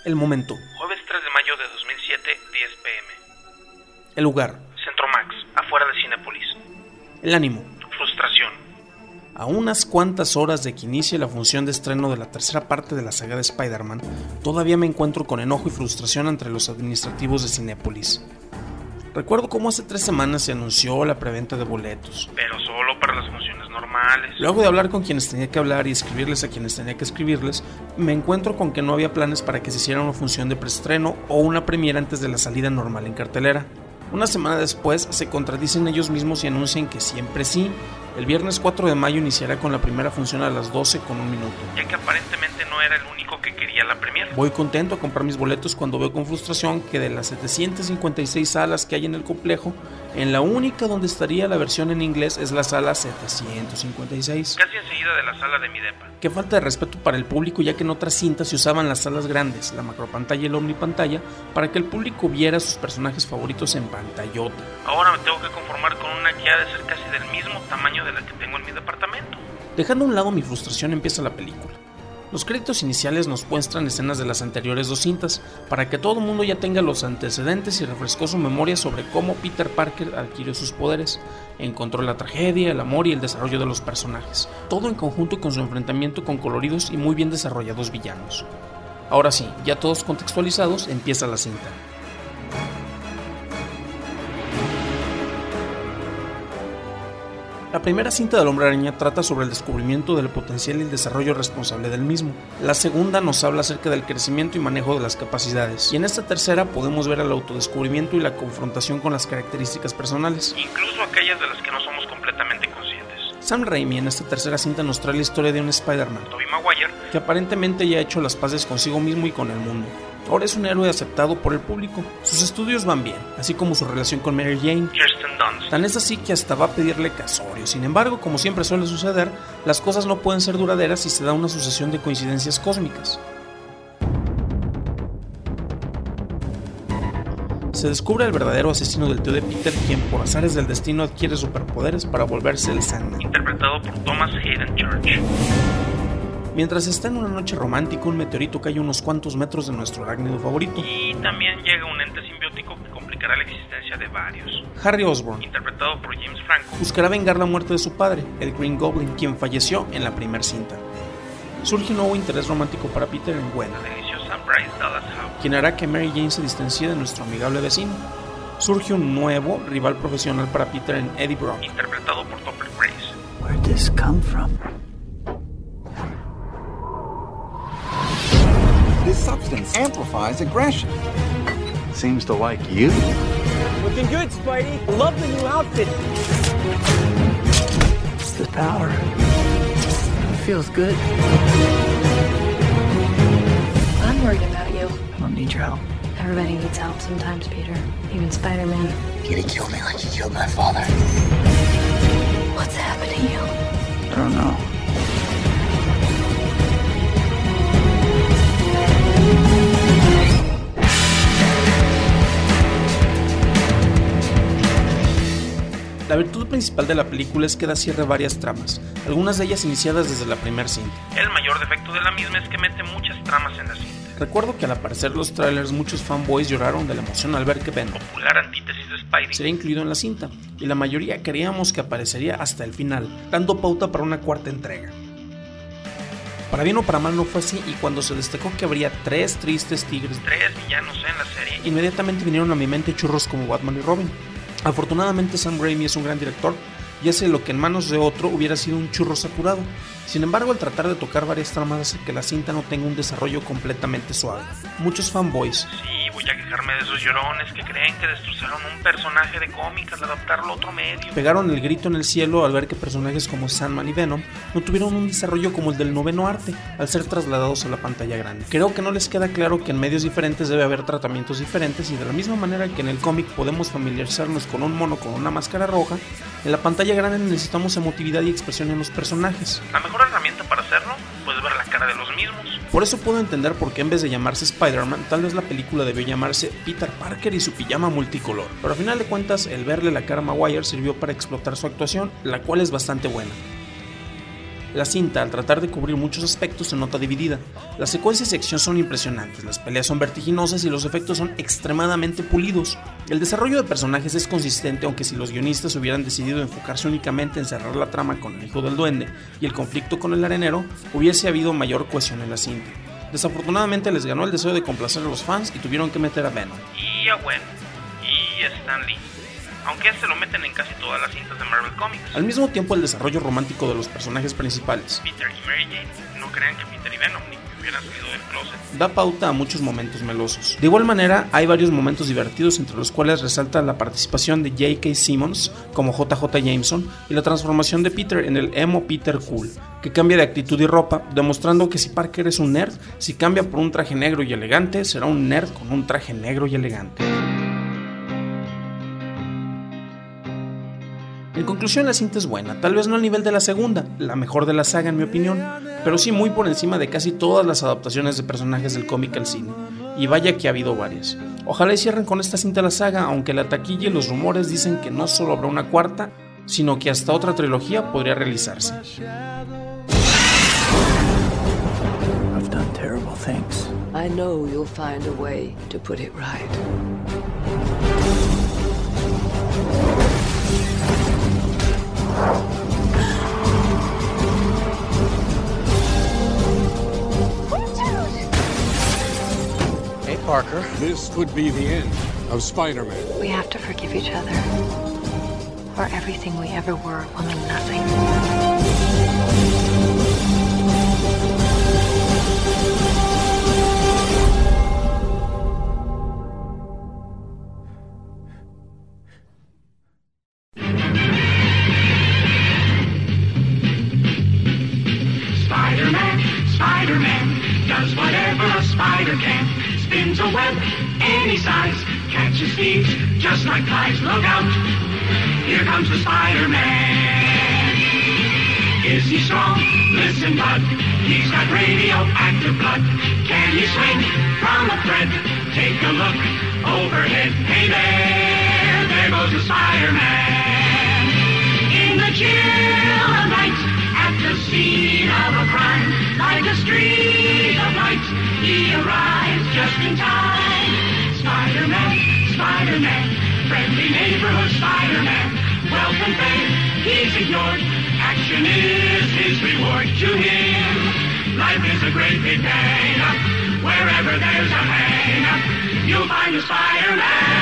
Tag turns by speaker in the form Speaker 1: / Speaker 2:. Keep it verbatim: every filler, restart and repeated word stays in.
Speaker 1: El momento.
Speaker 2: Jueves tres de mayo de dos mil siete, diez pe eme.
Speaker 1: El lugar.
Speaker 2: Centro Max, afuera de Cinépolis.
Speaker 1: El ánimo.
Speaker 2: Frustración.
Speaker 1: A unas cuantas horas de que inicie la función de estreno de la tercera parte de la saga de Spider-Man, todavía me encuentro con enojo y frustración entre los administrativos de Cinépolis. Recuerdo cómo hace tres semanas se anunció la preventa de boletos.
Speaker 2: Pero solo para las funciones normales.
Speaker 1: Luego de hablar con quienes tenía que hablar y escribirles a quienes tenía que escribirles, me encuentro con que no había planes para que se hiciera una función de preestreno o una premiere antes de la salida normal en cartelera. Una semana después se contradicen ellos mismos y anuncian que siempre sí. El viernes cuatro de mayo iniciará con la primera función a las doce con un minuto.
Speaker 2: Ya que aparentemente no era el único que quería la premier.
Speaker 1: Voy contento a comprar mis boletos cuando veo con frustración que de las setecientas cincuenta y seis salas que hay en el complejo, en la única donde estaría la versión en inglés es la sala setecientos cincuenta y seis.
Speaker 2: Casi enseguida de la sala de mi depa.
Speaker 1: Qué falta de respeto para el público, ya que en otras cintas se usaban las salas grandes, la macropantalla y la omnipantalla, para que el público viera a sus personajes favoritos en pantallota.
Speaker 2: Ahora me tengo que conformar con una que ha de ser casi del mismo tamaño de la que tengo en mi departamento.
Speaker 1: Dejando a un lado mi frustración, empieza la película. Los créditos iniciales nos muestran escenas de las anteriores dos cintas, para que todo el mundo ya tenga los antecedentes y refrescó su memoria sobre cómo Peter Parker adquirió sus poderes, encontró la tragedia, el amor y el desarrollo de los personajes, todo en conjunto con su enfrentamiento con coloridos y muy bien desarrollados villanos. Ahora sí, ya todos contextualizados, empieza la cinta. La primera cinta del Hombre Araña trata sobre el descubrimiento del potencial y el desarrollo responsable del mismo. La segunda nos habla acerca del crecimiento y manejo de las capacidades. Y en esta tercera podemos ver el autodescubrimiento y la confrontación con las características personales.
Speaker 2: Incluso aquellas de las que no somos completamente conscientes.
Speaker 1: Sam Raimi en esta tercera cinta nos trae la historia de un Spider-Man,
Speaker 2: Tobey Maguire,
Speaker 1: que aparentemente ya ha hecho las paces consigo mismo y con el mundo. Ahora es un héroe aceptado por el público. Sus estudios van bien, así como su relación con Mary Jane.
Speaker 2: Kirsten Dunst.
Speaker 1: Tan es así que hasta va a pedirle casorio. Sin embargo, como siempre suele suceder, las cosas no pueden ser duraderas si se da una sucesión de coincidencias cósmicas. Se descubre el verdadero asesino del tío de Peter, quien por azares del destino adquiere superpoderes para volverse el Sandman,
Speaker 2: interpretado por Thomas Hayden Church.
Speaker 1: Mientras está en una noche romántica, un meteorito cae a unos cuantos metros de nuestro arácnido favorito.
Speaker 2: Y también llega un ente simbiótico que complicará la existencia de varios.
Speaker 1: Harry Osborn,
Speaker 2: interpretado por James Franco,
Speaker 1: buscará vengar la muerte de su padre, el Green Goblin, quien falleció en la primera cinta. Surge un nuevo interés romántico para Peter en Gwen,
Speaker 2: la deliciosa Bryce Dallas Howard,
Speaker 1: quien hará que Mary Jane se distancie de nuestro amigable vecino. Surge un nuevo rival profesional para Peter en Eddie Brock,
Speaker 2: interpretado por Topher Grace.
Speaker 3: Where'd this come from?
Speaker 4: This substance amplifies aggression.
Speaker 5: Seems to like you.
Speaker 6: Looking good, Spidey. Love the new outfit.
Speaker 3: It's the power. It feels good.
Speaker 7: I'm worried about you.
Speaker 3: I don't need your help.
Speaker 7: Everybody needs help sometimes, Peter. Even Spider-Man.
Speaker 4: You're gonna kill me like you killed my father.
Speaker 7: What's happened to you?
Speaker 3: I don't know.
Speaker 1: La virtud principal de la película es que da cierre a varias tramas, algunas de ellas iniciadas desde la primera cinta.
Speaker 2: El mayor defecto de la misma es que mete muchas tramas en la cinta.
Speaker 1: Recuerdo que al aparecer los trailers muchos fanboys lloraron de la emoción al ver que Venom,
Speaker 2: popular antítesis de Spidey,
Speaker 1: sería incluido en la cinta, y la mayoría creíamos que aparecería hasta el final, dando pauta para una cuarta entrega. Para bien o para mal no fue así, y cuando se destacó que habría tres tristes tigres,
Speaker 2: tres villanos en la serie,
Speaker 1: inmediatamente vinieron a mi mente churros como Batman y Robin. Afortunadamente Sam Raimi es un gran director y hace lo que en manos de otro hubiera sido un churro saturado. Sin embargo, al tratar de tocar varias tramas hace que la cinta no tenga un desarrollo completamente suave. Muchos fanboys,
Speaker 2: sí, voy a quejarme de esos llorones que creen que destrozaron un personaje de cómic al adaptarlo a otro medio,
Speaker 1: pegaron el grito en el cielo al ver que personajes como Sandman y Venom no tuvieron un desarrollo como el del noveno arte al ser trasladados a la pantalla grande. Creo que no les queda claro que en medios diferentes debe haber tratamientos diferentes, y de la misma manera que en el cómic podemos familiarizarnos con un mono con una máscara roja, en la pantalla grande necesitamos emotividad y expresión en los personajes.
Speaker 2: La mejor herramienta para hacerlo, puedes ver la cara de los mismos.
Speaker 1: Por eso puedo entender por qué en vez de llamarse Spider-Man, tal vez la película debió llamarse Peter Parker y su pijama multicolor. Pero a final de cuentas, el verle la cara a Maguire sirvió para explotar su actuación, la cual es bastante buena. La cinta, al tratar de cubrir muchos aspectos, se nota dividida. Las secuencias de acción son impresionantes, las peleas son vertiginosas y los efectos son extremadamente pulidos. El desarrollo de personajes es consistente, aunque si los guionistas hubieran decidido enfocarse únicamente en cerrar la trama con el hijo del duende y el conflicto con el arenero, hubiese habido mayor cohesión en la cinta. Desafortunadamente les ganó el deseo de complacer a los fans y tuvieron que meter a Venom.
Speaker 2: Y a Gwen. Y a Stan Lee. Aunque se lo meten en casi todas las cintas de Marvel Comics.
Speaker 1: Al mismo tiempo, el desarrollo romántico de los personajes principales,
Speaker 2: Peter y Mary Jane, no crean que Peter y Venom ni que hubieran salido del closet,
Speaker 1: da pauta a muchos momentos melosos. De igual manera, hay varios momentos divertidos, entre los cuales resalta la participación de J K. Simmons como J J. Jameson y la transformación de Peter en el emo Peter Cool, que cambia de actitud y ropa, demostrando que si Parker es un nerd, si cambia por un traje negro y elegante, será un nerd con un traje negro y elegante. En conclusión, la cinta es buena, tal vez no al nivel de la segunda, la mejor de la saga en mi opinión, pero sí muy por encima de casi todas las adaptaciones de personajes del cómic al cine, y vaya que ha habido varias. Ojalá y cierren con esta cinta la saga, aunque la taquilla y los rumores dicen que no solo habrá una cuarta, sino que hasta otra trilogía podría realizarse.
Speaker 3: I've done terrible things.
Speaker 8: I know you'll find a way to put it right.
Speaker 4: Hey, Parker.
Speaker 9: This would be the end of Spider-Man.
Speaker 7: We have to forgive each other, or everything we ever were will mean nothing.
Speaker 10: Spider-Man, Spider-Man, does whatever a spider can. Spins a web any size, catches thieves just like flies. Look out, here comes the Spider-Man. Is he strong? Listen, bud, he's got radioactive blood. Can he swing from a thread? Take a look overhead. Hey there, there goes the Spider-Man. In the chill of night, at the scene of a crime, like a streak of light, he arrives just in time. Spider-Man, Spider-Man, friendly neighborhood Spider-Man, wealth and fame, he's ignored, action is his reward. To him, life is a great big hang-up, wherever there's a hang-up, you'll find a Spider-Man.